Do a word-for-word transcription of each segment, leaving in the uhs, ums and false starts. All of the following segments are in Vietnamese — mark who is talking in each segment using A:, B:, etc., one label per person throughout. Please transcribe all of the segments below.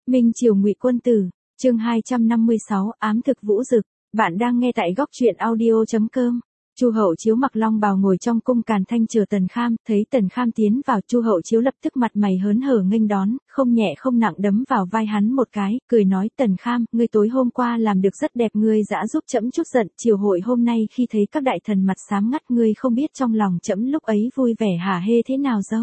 A: Minh Triều Ngụy Quân Tử, chương hai trăm năm mươi sáu, ám thực Vũ Dực. Bạn đang nghe tại góc truyện audio chấm com. Chu Hậu Chiếu mặc long bào ngồi trong cung Càn Thanh chờ Tần Kham, thấy Tần Kham tiến vào, Chu Hậu Chiếu lập tức mặt mày hớn hở nghênh đón, không nhẹ không nặng đấm vào vai hắn một cái, cười nói: "Tần Kham, ngươi tối hôm qua làm được rất đẹp, ngươi dã giúp trẫm chút giận, chiều hội hôm nay khi thấy các đại thần mặt xám ngắt, ngươi không biết trong lòng trẫm lúc ấy vui vẻ hả hê thế nào dâu."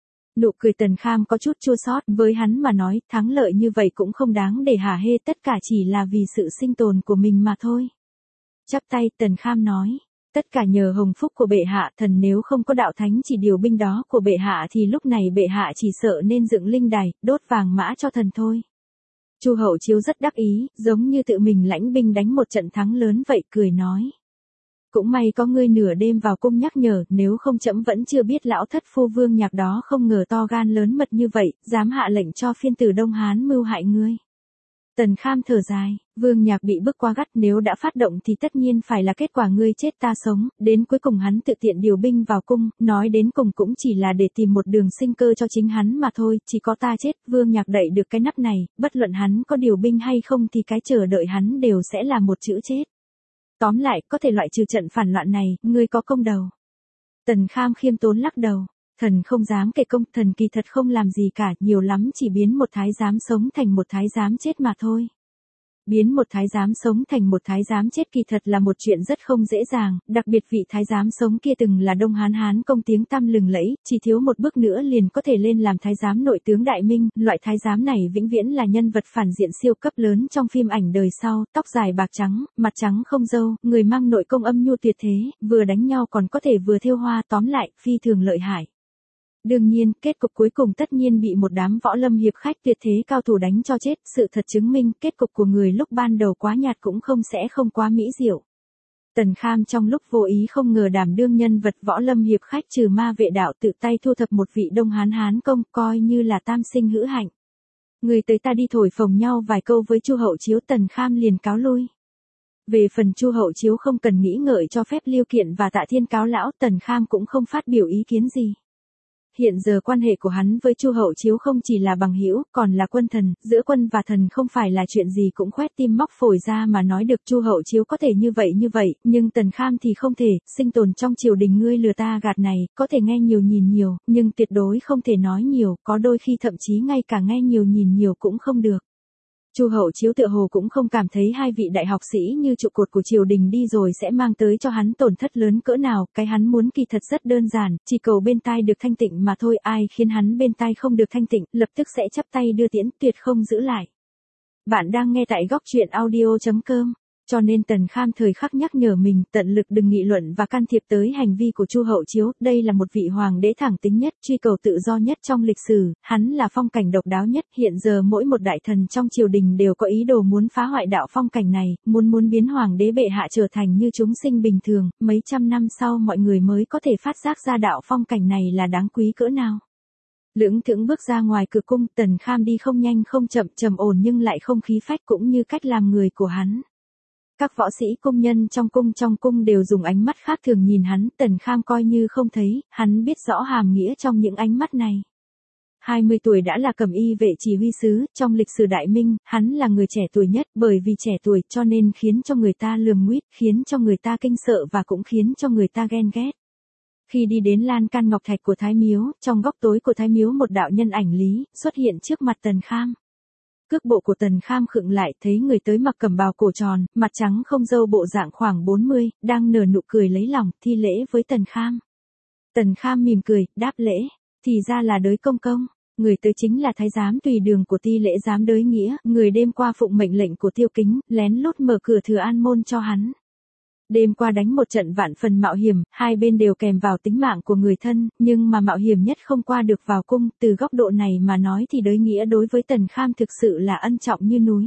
A: Nụ cười Tần Kham có chút chua xót, với hắn mà nói, thắng lợi như vậy cũng không đáng để hả hê, tất cả chỉ là vì sự sinh tồn của mình mà thôi. Chắp tay, Tần Kham nói: "Tất cả nhờ hồng phúc của bệ hạ, thần nếu không có đạo thánh chỉ điều binh đó của bệ hạ thì lúc này bệ hạ chỉ sợ nên dựng linh đài, đốt vàng mã cho thần thôi." Chu Hậu Chiếu rất đắc ý, giống như tự mình lãnh binh đánh một trận thắng lớn vậy, cười nói: "Cũng may có ngươi nửa đêm vào cung nhắc nhở, nếu không trẫm vẫn chưa biết lão thất phu Vương Nhạc đó không ngờ to gan lớn mật như vậy, dám hạ lệnh cho phiên tử Đông Hán mưu hại ngươi." Tần Kham thở dài: "Vương Nhạc bị bức quá gắt, nếu đã phát động thì tất nhiên phải là kết quả ngươi chết ta sống, đến cuối cùng hắn tự tiện điều binh vào cung, nói đến cùng cũng chỉ là để tìm một đường sinh cơ cho chính hắn mà thôi, chỉ có ta chết, Vương Nhạc đậy được cái nắp này, bất luận hắn có điều binh hay không thì cái chờ đợi hắn đều sẽ là một chữ chết. Tóm lại, có thể loại trừ trận phản loạn này, ngươi có công đầu." Tần Kham khiêm tốn lắc đầu: "Thần không dám kể công, thần kỳ thật không làm gì cả, nhiều lắm chỉ biến một thái giám sống thành một thái giám chết mà thôi." Biến một thái giám sống thành một thái giám chết kỳ thật là một chuyện rất không dễ dàng, đặc biệt vị thái giám sống kia từng là Đông Hán Hán công tiếng tăm lừng lẫy, chỉ thiếu một bước nữa liền có thể lên làm thái giám nội tướng Đại Minh, loại thái giám này vĩnh viễn là nhân vật phản diện siêu cấp lớn trong phim ảnh đời sau, tóc dài bạc trắng, mặt trắng không râu, người mang nội công âm nhu tuyệt thế, vừa đánh nhau còn có thể vừa thêu hoa, tóm lại, phi thường lợi hại. Đương nhiên, kết cục cuối cùng tất nhiên bị một đám võ lâm hiệp khách tuyệt thế cao thủ đánh cho chết, sự thật chứng minh kết cục của người lúc ban đầu quá nhạt cũng không sẽ không quá mỹ diệu. Tần Kham trong lúc vô ý không ngờ đảm đương nhân vật võ lâm hiệp khách trừ ma vệ đạo, tự tay thu thập một vị Đông Hán Hán công, coi như là tam sinh hữu hạnh. Người tới ta đi thổi phồng nhau vài câu với Chu Hậu Chiếu, Tần Kham liền cáo lui. Về phần Chu Hậu Chiếu không cần nghĩ ngợi cho phép Lưu Kiện và Tạ Thiên cáo lão, Tần Kham cũng không phát biểu ý kiến gì. Hiện giờ quan hệ của hắn với Chu Hậu Chiếu không chỉ là bằng hữu, còn là quân thần, giữa quân và thần không phải là chuyện gì cũng khoét tim móc phổi ra mà nói được. Chu Hậu Chiếu có thể như vậy như vậy, nhưng Tần Kham thì không thể, sinh tồn trong triều đình ngươi lừa ta gạt này, có thể nghe nhiều nhìn nhiều, nhưng tuyệt đối không thể nói nhiều, có đôi khi thậm chí ngay cả nghe nhiều nhìn nhiều cũng không được. Chu Hậu Chiếu tựa hồ cũng không cảm thấy hai vị đại học sĩ như trụ cột của triều đình đi rồi sẽ mang tới cho hắn tổn thất lớn cỡ nào, cái hắn muốn kỳ thật rất đơn giản, chỉ cầu bên tai được thanh tịnh mà thôi, ai khiến hắn bên tai không được thanh tịnh, lập tức sẽ chắp tay đưa tiễn, tuyệt không giữ lại. Bạn đang nghe tại góc truyện audio chấm com. Cho nên Tần Kham thời khắc nhắc nhở mình, tận lực đừng nghị luận và can thiệp tới hành vi của Chu Hậu Chiếu, đây là một vị hoàng đế thẳng tính nhất, truy cầu tự do nhất trong lịch sử, hắn là phong cảnh độc đáo nhất, hiện giờ mỗi một đại thần trong triều đình đều có ý đồ muốn phá hoại đạo phong cảnh này, muốn muốn biến hoàng đế bệ hạ trở thành như chúng sinh bình thường, mấy trăm năm sau mọi người mới có thể phát giác ra đạo phong cảnh này là đáng quý cỡ nào. Lưỡng thững bước ra ngoài cửa cung, Tần Kham đi không nhanh không chậm, trầm ổn nhưng lại không khí phách, cũng như cách làm người của hắn. Các võ sĩ cung nhân trong cung trong cung đều dùng ánh mắt khác thường nhìn hắn, Tần Kham coi như không thấy, hắn biết rõ hàm nghĩa trong những ánh mắt này. hai mươi tuổi đã là cẩm y vệ chỉ huy sứ, trong lịch sử Đại Minh, hắn là người trẻ tuổi nhất, bởi vì trẻ tuổi cho nên khiến cho người ta lườm nguýt, khiến cho người ta kinh sợ và cũng khiến cho người ta ghen ghét. Khi đi đến lan can ngọc thạch của Thái Miếu, trong góc tối của Thái Miếu một đạo nhân ảnh lý, xuất hiện trước mặt Tần Kham. Cước bộ của Tần Kham khựng lại, thấy người tới mặc cẩm bào cổ tròn, mặt trắng không râu, bộ dạng khoảng bốn mươi, đang nở nụ cười lấy lòng, thi lễ với Tần Kham. Tần Kham mỉm cười, đáp lễ: "Thì ra là Đới công công." Người tới chính là thái giám tùy đường của Ti Lễ giám Đới Nghĩa, người đêm qua phụng mệnh lệnh của Tiêu Kính, lén lút mở cửa Thừa An môn cho hắn. Đêm qua đánh một trận vạn phần mạo hiểm, hai bên đều kèm vào tính mạng của người thân, nhưng mà mạo hiểm nhất không qua được vào cung, từ góc độ này mà nói thì Đới Nghĩa đối với Tần Kham thực sự là ân trọng như núi.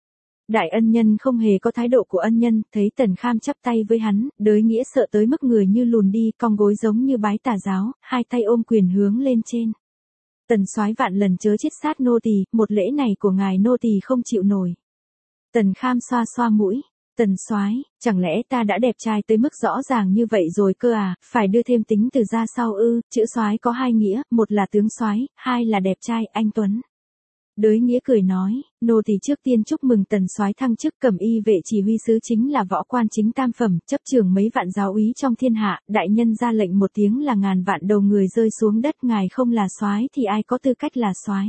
A: Đại ân nhân không hề có thái độ của ân nhân, thấy Tần Kham chắp tay với hắn, Đới Nghĩa sợ tới mức người như lùn đi, cong gối giống như bái tà giáo, hai tay ôm quyền hướng lên trên. "Tần soái vạn lần chớ chết sát nô tỳ, một lễ này của ngài nô tỳ không chịu nổi." Tần Kham xoa xoa mũi: "Tần soái, chẳng lẽ ta đã đẹp trai tới mức rõ ràng như vậy rồi cơ à, phải đưa thêm tính từ ra sau ư?" Chữ soái có hai nghĩa, một là tướng soái, hai là đẹp trai, anh tuấn. Đới Nghĩa cười nói, nô tỳ trước tiên chúc mừng tần soái thăng chức cẩm y vệ chỉ huy sứ, chính là võ quan chính tam phẩm, chấp trưởng mấy vạn giáo úy trong thiên hạ, đại nhân ra lệnh một tiếng là ngàn vạn đầu người rơi xuống đất, ngài không là soái thì ai có tư cách là soái.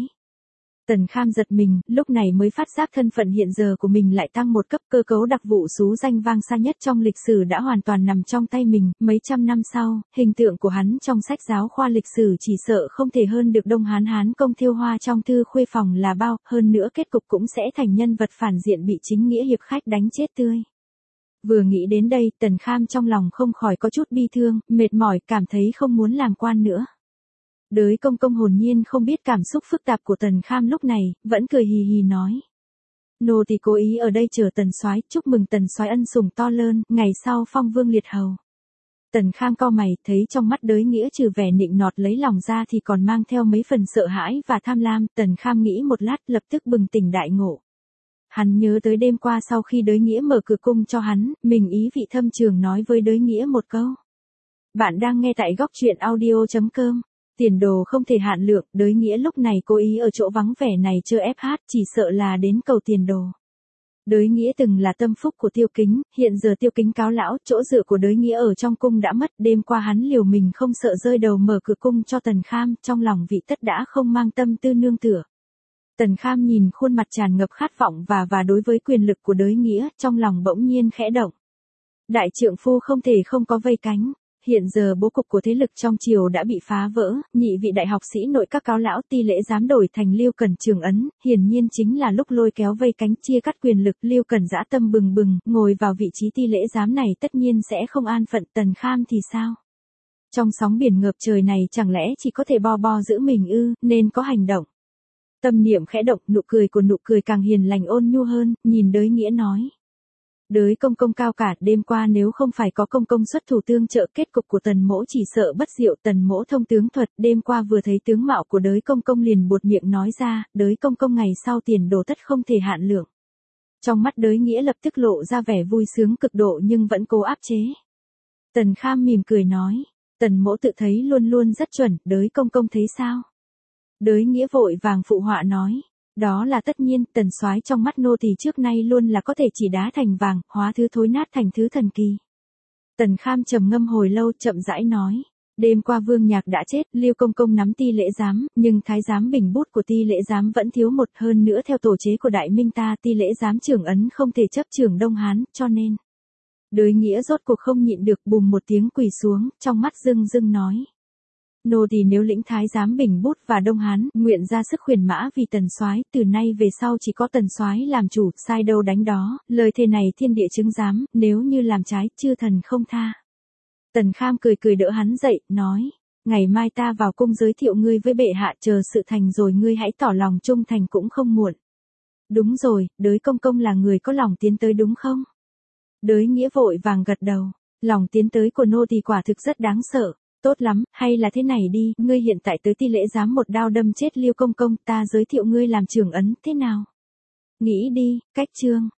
A: Tần Kham giật mình, lúc này mới phát giác thân phận hiện giờ của mình lại tăng một cấp, cơ cấu đặc vụ xú danh vang xa nhất trong lịch sử đã hoàn toàn nằm trong tay mình, mấy trăm năm sau, hình tượng của hắn trong sách giáo khoa lịch sử chỉ sợ không thể hơn được Đông Hán Hán công Thiêu Hoa trong thư khuê phòng là bao, hơn nữa kết cục cũng sẽ thành nhân vật phản diện bị chính nghĩa hiệp khách đánh chết tươi. Vừa nghĩ đến đây, Tần Kham trong lòng không khỏi có chút bi thương, mệt mỏi, cảm thấy không muốn làm quan nữa. Đới Công Công hồn nhiên không biết cảm xúc phức tạp của Tần Kham lúc này, vẫn cười hì hì nói: "Nô tỳ cố ý ở đây chờ Tần soái, chúc mừng Tần soái ân sủng to lớn, ngày sau phong vương liệt hầu." Tần Kham cau mày, thấy trong mắt Đới Nghĩa trừ vẻ nịnh nọt lấy lòng ra thì còn mang theo mấy phần sợ hãi và tham lam, Tần Kham nghĩ một lát lập tức bừng tỉnh đại ngộ. Hắn nhớ tới đêm qua sau khi Đới Nghĩa mở cửa cung cho hắn, mình ý vị thâm trường nói với Đới Nghĩa một câu. Bạn đang nghe tại góc truyện audio chấm com. Tiền đồ không thể hạn lượng, Đới Nghĩa lúc này cố ý ở chỗ vắng vẻ này chơi ép hát, chỉ sợ là đến cầu tiền đồ. Đới Nghĩa từng là tâm phúc của Tiêu Kính, hiện giờ Tiêu Kính cáo lão, chỗ dựa của Đới Nghĩa ở trong cung đã mất, đêm qua hắn liều mình không sợ rơi đầu mở cửa cung cho Tần Kham, trong lòng vị tất đã không mang tâm tư nương tựa. Tần Kham nhìn khuôn mặt tràn ngập khát vọng và và đối với quyền lực của Đới Nghĩa, trong lòng bỗng nhiên khẽ động. Đại trượng phu không thể không có vây cánh. Hiện giờ bố cục của thế lực trong triều đã bị phá vỡ, nhị vị đại học sĩ nội các cáo lão ti lễ dám đổi thành Liêu Cẩn Trường Ấn, hiển nhiên chính là lúc lôi kéo vây cánh chia cắt quyền lực. Liêu Cẩn dã tâm bừng bừng, ngồi vào vị trí ti lễ giám này tất nhiên sẽ không an phận. Tần Kham thì sao? Trong sóng biển ngập trời này chẳng lẽ chỉ có thể bo bo giữ mình ư, nên có hành động. Tâm niệm khẽ động, nụ cười của nụ cười càng hiền lành ôn nhu hơn, nhìn Đới Nghĩa nói. Đới Công Công cao cả, đêm qua nếu không phải có Công Công xuất thủ tương trợ, kết cục của Tần mỗ chỉ sợ bất diệu. Tần mỗ thông tướng thuật, đêm qua vừa thấy tướng mạo của Đới Công Công liền buột miệng nói ra, Đới Công Công ngày sau tiền đồ tất không thể hạn lượng. Trong mắt Đới Nghĩa lập tức lộ ra vẻ vui sướng cực độ nhưng vẫn cố áp chế. Tần Kham mỉm cười nói, Tần mỗ tự thấy luôn luôn rất chuẩn, Đới Công Công thấy sao? Đới Nghĩa vội vàng phụ họa nói. Đó là tất nhiên, Tần soái trong mắt nô tỳ trước nay luôn là có thể chỉ đá thành vàng, hóa thứ thối nát thành thứ thần kỳ. Tần Kham trầm ngâm hồi lâu, chậm rãi nói, đêm qua Vương Nhạc đã chết, Liêu Công Công nắm ti lễ giám, nhưng thái giám bình bút của ti lễ giám vẫn thiếu một, hơn nữa theo tổ chế của Đại Minh ta, ti lễ giám trưởng ấn không thể chấp trưởng Đông Hán, cho nên. Đới Nghĩa rốt cuộc không nhịn được, bùng một tiếng quỳ xuống, trong mắt rưng rưng nói. Nô tỳ nếu lĩnh thái giám bình bút và Đông Hán, nguyện ra sức khuyển mã vì Tần soái, từ nay về sau chỉ có Tần soái làm chủ, sai đâu đánh đó, lời thề này thiên địa chứng giám, nếu như làm trái, chư thần không tha. Tần Kham cười cười đỡ hắn dậy, nói, ngày mai ta vào cung giới thiệu ngươi với bệ hạ, chờ sự thành rồi ngươi hãy tỏ lòng trung thành cũng không muộn. Đúng rồi, Đới Công Công là người có lòng tiến tới đúng không? Đới Nghĩa vội vàng gật đầu, lòng tiến tới của nô tỳ quả thực rất đáng sợ. Tốt lắm, hay là thế này đi, ngươi hiện tại tới ti lễ giám một đao đâm chết Liêu Công Công, ta giới thiệu ngươi làm trưởng ấn, thế nào? Nghĩ đi, cách chương.